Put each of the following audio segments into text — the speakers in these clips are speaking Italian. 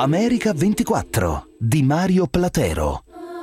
America 24 di Mario Platero.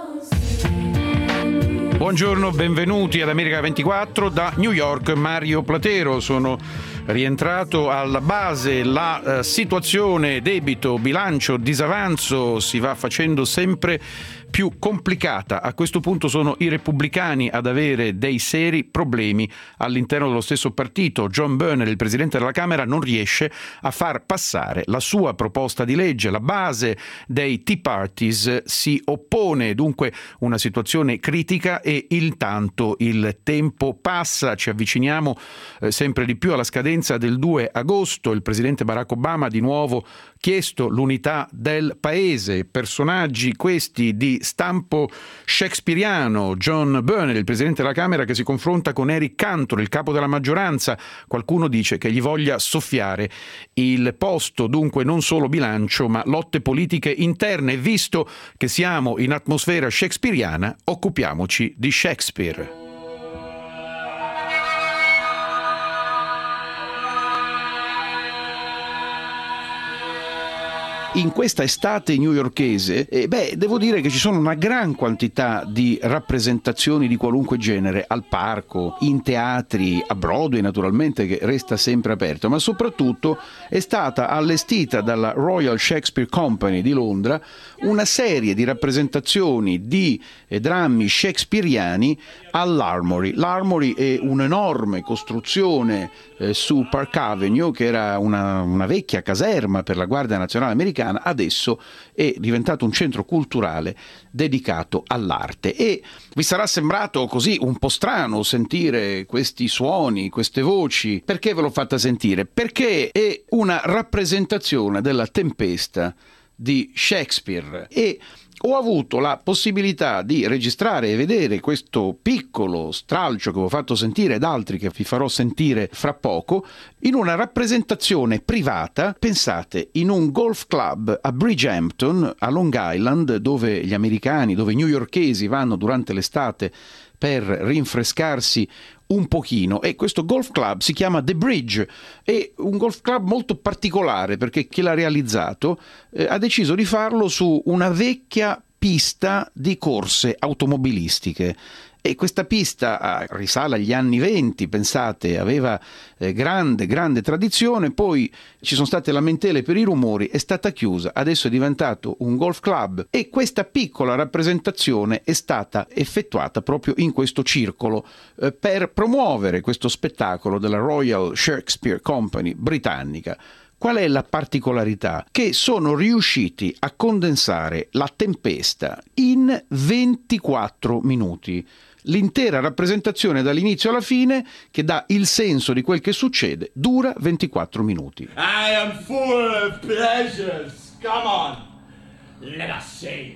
Buongiorno, benvenuti ad America 24 da New York, Mario Platero. Sono rientrato alla base. La situazione debito, bilancio, disavanzo si va facendo sempre più complicata. A questo punto sono i repubblicani ad avere dei seri problemi all'interno dello stesso partito. John Boehner, il presidente della Camera, non riesce a far passare la sua proposta di legge. La base dei Tea Parties si oppone, dunque una situazione critica, e intanto il tempo passa. Ci avviciniamo sempre di più alla scadenza del 2 agosto. Il presidente Barack Obama ha di nuovo chiesto l'unità del paese. Personaggi questi di stampo shakespeariano. John Boehner, il presidente della Camera, che si confronta con Eric Cantor, il capo della maggioranza. Qualcuno dice che gli voglia soffiare il posto. Dunque non solo bilancio, ma lotte politiche interne. Visto che siamo in atmosfera shakespeariana, occupiamoci di Shakespeare. In questa estate newyorkese, devo dire che ci sono una gran quantità di rappresentazioni di qualunque genere, al parco, in teatri, a Broadway naturalmente, che resta sempre aperto, ma soprattutto è stata allestita dalla Royal Shakespeare Company di Londra una serie di rappresentazioni di drammi shakespeariani all'Armory. L'Armory è un'enorme costruzione su Park Avenue, che era una vecchia caserma per la Guardia Nazionale Americana. Adesso è diventato un centro culturale dedicato all'arte, e vi sarà sembrato così un po' strano sentire questi suoni, queste voci. Perché ve l'ho fatta sentire? Perché è una rappresentazione della Tempesta di Shakespeare, e ho avuto la possibilità di registrare e vedere questo piccolo stralcio che vi ho fatto sentire ed altri che vi farò sentire fra poco in una rappresentazione privata, pensate, in un golf club a Bridgehampton, a Long Island, dove gli americani, dove i newyorkesi vanno durante l'estate per rinfrescarsi un pochino. E questo golf club si chiama The Bridge, è un golf club molto particolare perché chi l'ha realizzato ha deciso di farlo su una vecchia pista di corse automobilistiche. E questa pista risale agli anni 20, pensate, aveva grande tradizione, poi ci sono state lamentele per i rumori, è stata chiusa, adesso è diventato un golf club, e questa piccola rappresentazione è stata effettuata proprio in questo circolo per promuovere questo spettacolo della Royal Shakespeare Company britannica. Qual è la particolarità? Che sono riusciti a condensare la Tempesta in 24 minuti. L'intera rappresentazione dall'inizio alla fine, che dà il senso di quel che succede, dura 24 minuti. I am full of pleasures. Come on, let us sing.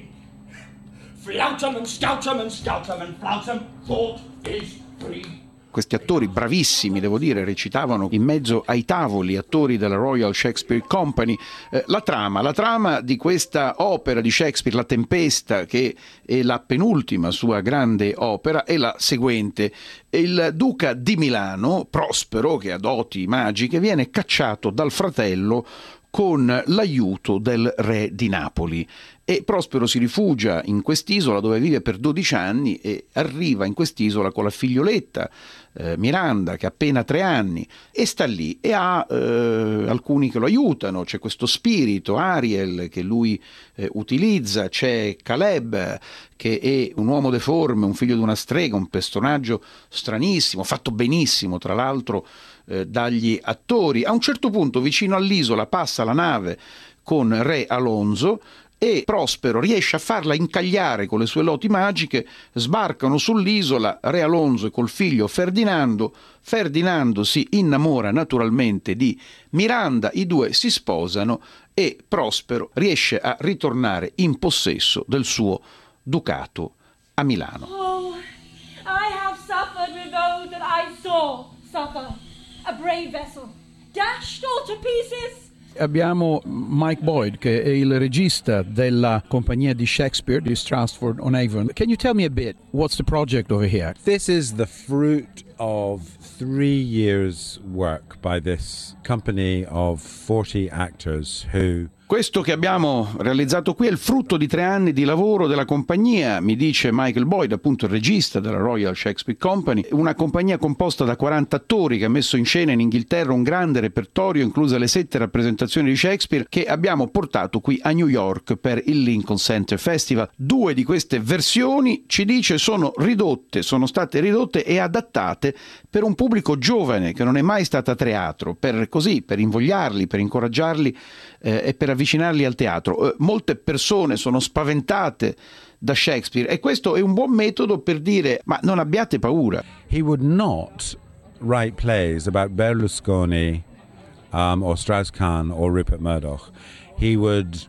Flautem and stoutem and stoutem and flautem, thought is free. Questi attori bravissimi, devo dire, recitavano in mezzo ai tavoli, attori della Royal Shakespeare Company. La trama di questa opera di Shakespeare, La Tempesta, che è la penultima sua grande opera, è la seguente. Il duca di Milano, Prospero, che ha doti magiche, viene cacciato dal fratello con l'aiuto del re di Napoli. E Prospero si rifugia in quest'isola dove vive per 12 anni e arriva in quest'isola con la figlioletta Miranda, che ha appena 3 anni, e sta lì e ha alcuni che lo aiutano. C'è questo spirito, Ariel, che lui utilizza, c'è Caleb, che è un uomo deforme, un figlio di una strega, un personaggio stranissimo, fatto benissimo tra l'altro dagli attori. A un certo punto vicino all'isola passa la nave con re Alonso e Prospero riesce a farla incagliare con le sue loti magiche. Sbarcano sull'isola re Alonso e col figlio Ferdinando. Ferdinando si innamora naturalmente di Miranda, i due si sposano e Prospero riesce a ritornare in possesso del suo ducato a Milano. Oh, I have suffered with those that I saw suffer. A brave vessel, dashed all to pieces. Abbiamo Mike Boyd, che è il regista della compagnia di Shakespeare di Stratford-on-Avon. Can you tell me a bit, what's the project over here? This is the fruit of 3 years' work by this company of 40 actors who Questo che abbiamo realizzato qui è il frutto di 3 anni di lavoro della compagnia, mi dice Michael Boyd, appunto il regista della Royal Shakespeare Company, una compagnia composta da 40 attori che ha messo in scena in Inghilterra un grande repertorio, incluse le 7 rappresentazioni di Shakespeare, che abbiamo portato qui a New York per il Lincoln Center Festival. 2 di queste versioni, ci dice, sono state ridotte e adattate per un pubblico giovane che non è mai stato a teatro, per invogliarli, per incoraggiarli e per avvicinarli al teatro. Molte persone sono spaventate da Shakespeare e questo è un buon metodo per dire: ma non abbiate paura. He would not write plays about Berlusconi or Strauss-Kahn or Rupert Murdoch. He would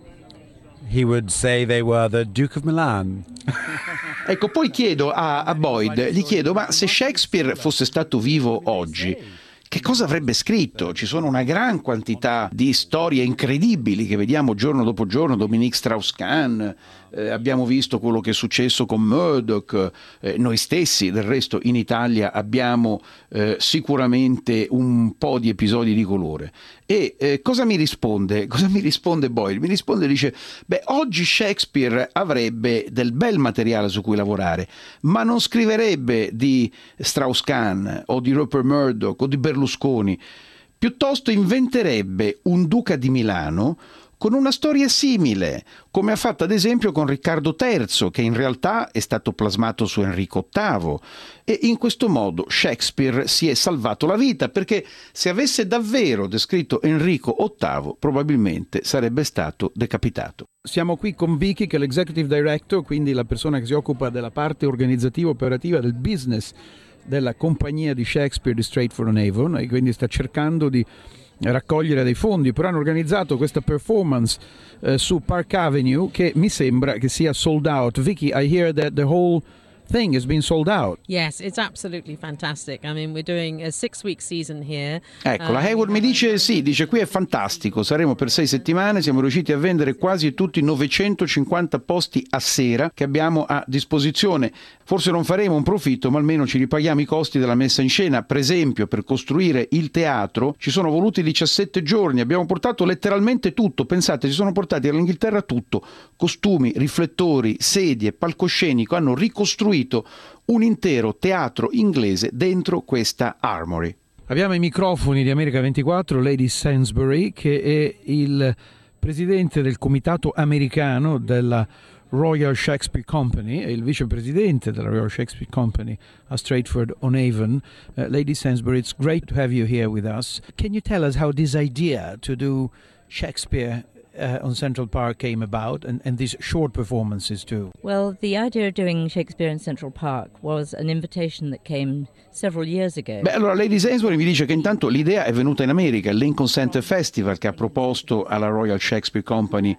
say they were the Duke of Milan. Ecco, poi chiedo a Boyd, gli chiedo: ma se Shakespeare fosse stato vivo oggi, che cosa avrebbe scritto? Ci sono una gran quantità di storie incredibili che vediamo giorno dopo giorno, Dominique Strauss-Kahn, abbiamo visto quello che è successo con Murdoch, noi stessi del resto in Italia abbiamo sicuramente un po' di episodi di colore. E cosa mi risponde? Cosa mi risponde Boyle? Mi risponde, dice: beh, oggi Shakespeare avrebbe del bel materiale su cui lavorare, ma non scriverebbe di Strauss-Kahn o di Rupert Murdoch o di Berlusconi, piuttosto inventerebbe un duca di Milano con una storia simile, come ha fatto ad esempio con Riccardo III, che in realtà è stato plasmato su Enrico VIII, e in questo modo Shakespeare si è salvato la vita, perché se avesse davvero descritto Enrico VIII probabilmente sarebbe stato decapitato. Siamo qui con Vicky, che è l'executive director, quindi la persona che si occupa della parte organizzativa operativa del business della compagnia di Shakespeare di Stratford-on-Avon, e quindi sta cercando di raccogliere dei fondi, però hanno organizzato questa performance su Park Avenue che mi sembra che sia sold out. Vicky, I hear that the whole thing has been sold out. Yes, it's absolutely fantastic. I mean, we're doing a 6-week season here. Ecco, la Hayward mi dice sì, dice qui è fantastico, saremo per 6 settimane, siamo riusciti a vendere quasi tutti 950 posti a sera che abbiamo a disposizione. Forse non faremo un profitto, ma almeno ci ripaghiamo i costi della messa in scena. Per esempio, per costruire il teatro ci sono voluti 17 giorni, abbiamo portato letteralmente tutto, pensate, ci sono portati dall'Inghilterra tutto, costumi, riflettori, sedie, palcoscenico, hanno ricostruito un intero teatro inglese dentro questa Armory. Abbiamo i microfoni di America 24, Lady Sainsbury, che è il presidente del comitato americano della Royal Shakespeare Company e il vicepresidente della Royal Shakespeare Company a Stratford-on-Avon. Lady Sainsbury, it's great to have you here with us. Can you tell us how this idea to do Shakespeare on Central Park came about, and these short performances too? Well, the idea of doing Shakespeare in Central Park was an invitation that came several years ago. Beh, allora Lady Sainsbury mi dice che intanto l'idea è venuta in America, il Lincoln Center Festival, che ha proposto alla Royal Shakespeare Company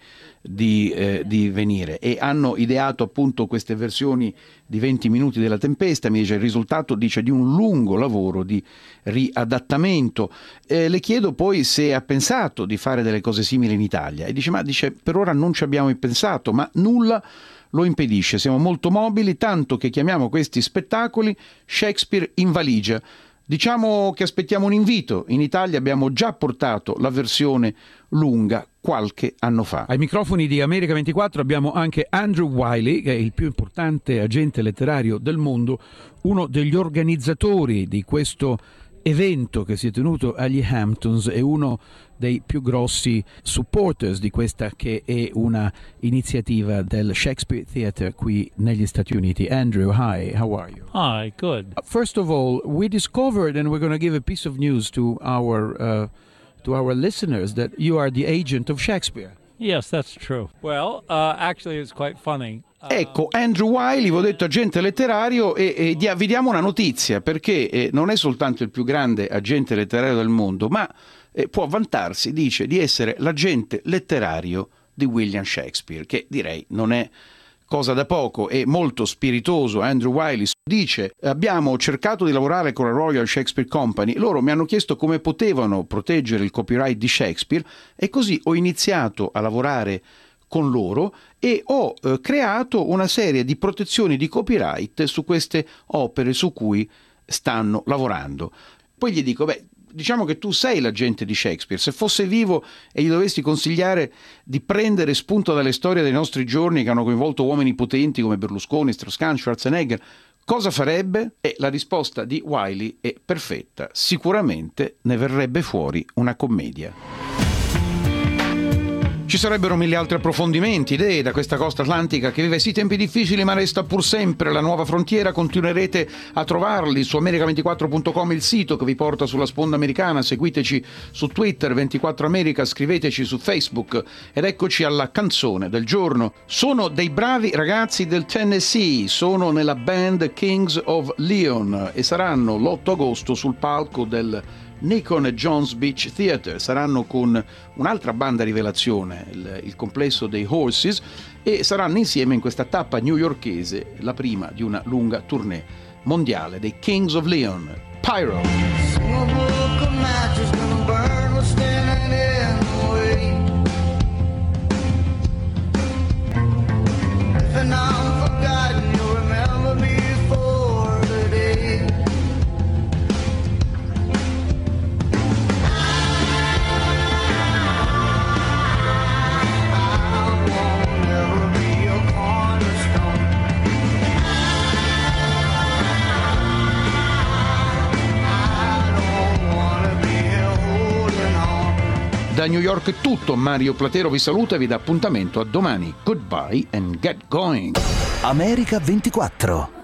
di venire, e hanno ideato appunto queste versioni di 20 minuti della Tempesta. Mi dice il risultato, dice, di un lungo lavoro di riadattamento. Le chiedo poi se ha pensato di fare delle cose simili in Italia e dice per ora non ci abbiamo pensato, ma nulla lo impedisce, siamo molto mobili, tanto che chiamiamo questi spettacoli Shakespeare in valigia. Diciamo che aspettiamo un invito. In Italia abbiamo già portato la versione lunga qualche anno fa. Ai microfoni di America 24 abbiamo anche Andrew Wiley, che è il più importante agente letterario del mondo, uno degli organizzatori di questo evento che si è tenuto agli Hamptons e uno dei più grossi supporters di questa che è una iniziativa del Shakespeare Theatre qui negli Stati Uniti. Andrew, hi, how are you? Hi, good. First of all, we discovered, and we're going to give a piece of news to our listeners, that you are the agent of Shakespeare. Yes, that's true. Well, actually it's quite funny. Ecco, Andrew Wiley, vi ho detto agente letterario, e vi diamo una notizia, perché non è soltanto il più grande agente letterario del mondo, ma può vantarsi, dice, di essere l'agente letterario di William Shakespeare, che direi non è cosa da poco. È molto spiritoso. Andrew Wiley dice: abbiamo cercato di lavorare con la Royal Shakespeare Company, loro mi hanno chiesto come potevano proteggere il copyright di Shakespeare e così ho iniziato a lavorare con loro e ho creato una serie di protezioni di copyright su queste opere su cui stanno lavorando. Poi gli dico: beh, diciamo che tu sei l'agente di Shakespeare. Se fosse vivo e gli dovessi consigliare di prendere spunto dalle storie dei nostri giorni che hanno coinvolto uomini potenti come Berlusconi, Strauss-Kahn, Schwarzenegger, cosa farebbe? E la risposta di Wiley è perfetta. Sicuramente ne verrebbe fuori una commedia. Ci sarebbero mille altri approfondimenti, idee da questa costa atlantica che vive sì tempi difficili ma resta pur sempre la nuova frontiera. Continuerete a trovarli su America24.com, il sito che vi porta sulla sponda americana. Seguiteci su Twitter 24 America, scriveteci su Facebook ed eccoci alla canzone del giorno. Sono dei bravi ragazzi del Tennessee, sono nella band Kings of Leon e saranno l'8 agosto sul palco del Nikon e Jones Beach Theatre. Saranno con un'altra banda rivelazione, il complesso dei Horses, e saranno insieme in questa tappa newyorkese, la prima di una lunga tournée mondiale dei Kings of Leon. Pyro. Da New York è tutto, Mario Platero vi saluta e vi dà appuntamento a domani. Goodbye and get going. America 24.